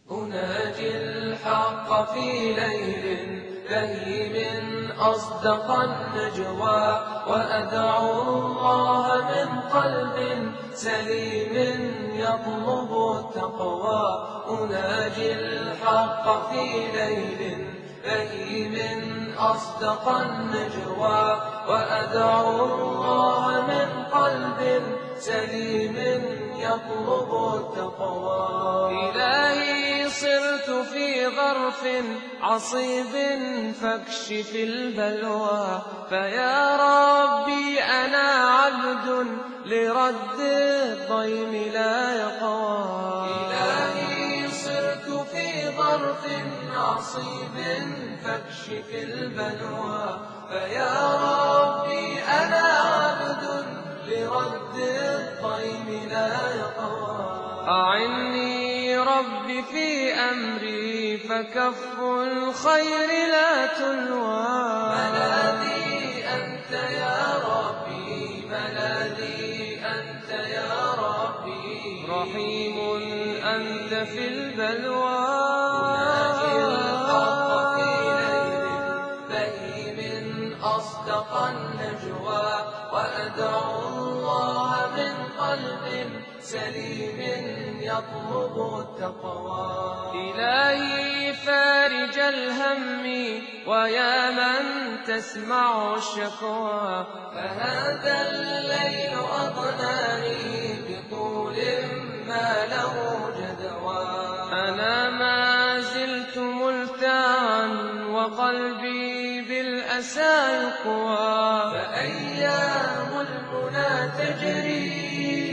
أناجي الحق في ليل لهيم أصدق النجوى وأدعو الله من قلب سليم يطلب التقوى. أناجي الحق في ليل لهيم أصدق النجوى وأدعو الله من قلب سليم يطلب التقوى. إلهي صرت في ظرف عصيب فاكشف البلوى، فيا ربي أنا عبد لرد الضيم لا يقوى. إلهي صرت في ظرف عصيب فاكشف البلوى، فيا ربي أنا عبد لرد الضيم لا يقوى. أعني ربي في أمري فكف الخير لا تلوى. ملاذي أنت يا ربي، ملاذي أنت يا ربي، رحيم أنت في البلوى. أناجي الحق في ليل لهيم أصدق النجوى وأدعو الله من قلب سليم يطلب التقوى. إلهي فارج الهم ويا من تسمع الشكوى، فهذا الليل أضناني بطول ما له جدوى. أنا ما زلت ملتعا وقلبي بالأسى يقوى، فأيام المنى تجري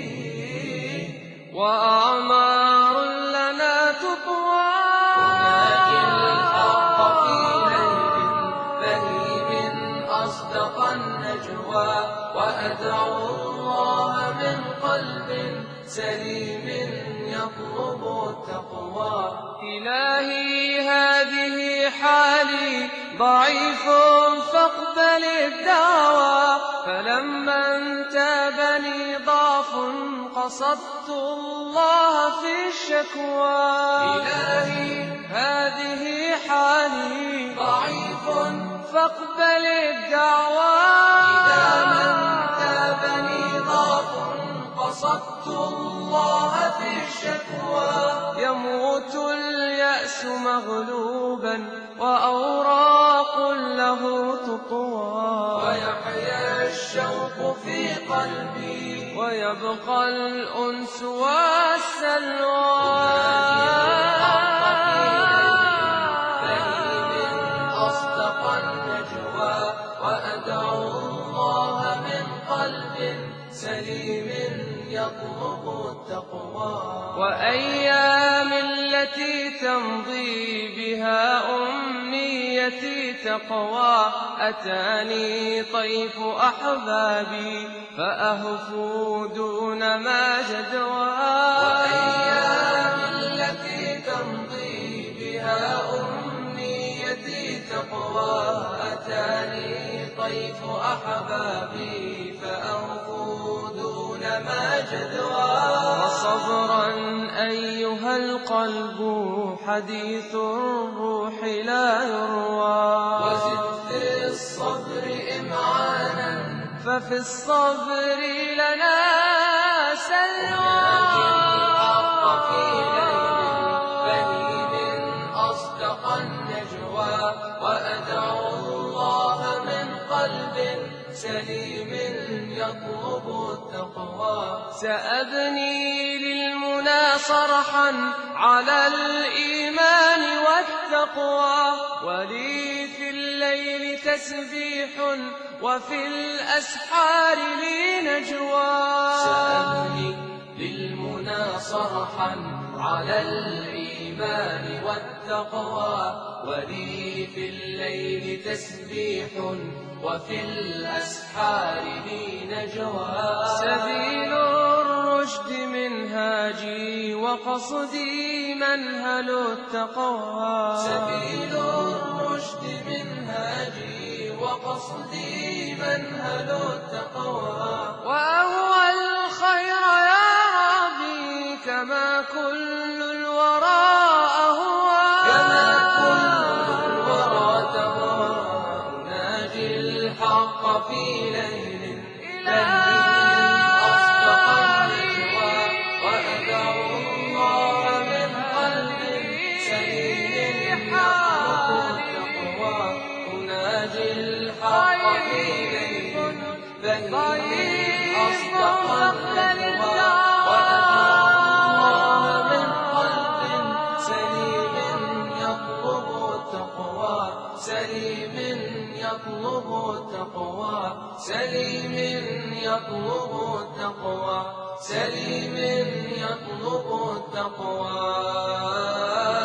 وأعمار لنا تطوى. أناجي الحق في ليل لهيم أصدق النجوى وأدعو الله من قلب سليم يطلب التقوى. إلهي هذه حالي ضعيف فاقبل الدعوى، فلما انتابني ضعف قصدت الله في الشكوى. إلهي هذه حالي ضعيف فاقبل الدعوى، إذا من تابني ضعف قصدت الله في الشكوى. يموت اليأس مغلوبا وأوراق له تطوى، ويحيا الشوق في قلبي ويبقى الأنس والسلوى. لهيم أصدق النجوى وأدعو الله من قلب سليم يطلب التقوى. وأيام التي تمضي بها أمنيتي تقوى، أتاني طيف أحبابي فأهفوا دون ما جدوى. وأيام التي تمضي بها أمنيتي تقوى، أتاني طيف أحبابي فأهفوا دون ما جدوى. وصبرا أيها القلب حديث الروح لا يروى، وزد في الصبر إمعانا ففي الصبر لنا سلوى. أناجي الحق في ليل لهيم أصدق النجوى وأدعو الله من قلب سليم يطلب التقوى. سأبني للمنى صرحا على الإيمان والتقوى، ولي في الليل تسبيح وفي الأسحار لي نجوى. سأبني للمنى صرحا على الإيمان والتقوى، ولي في الليل تسبيح وفي الأسحار لي نجوى. سبيل الرشد منهاجي وقصدي منهل التقوى، سبيل الرشد منهاجي وقصدي منهل التقوى. وأهوى الخير يا ربي كما كل الوراء يطلب التقوى، سليم يطلب التقوى.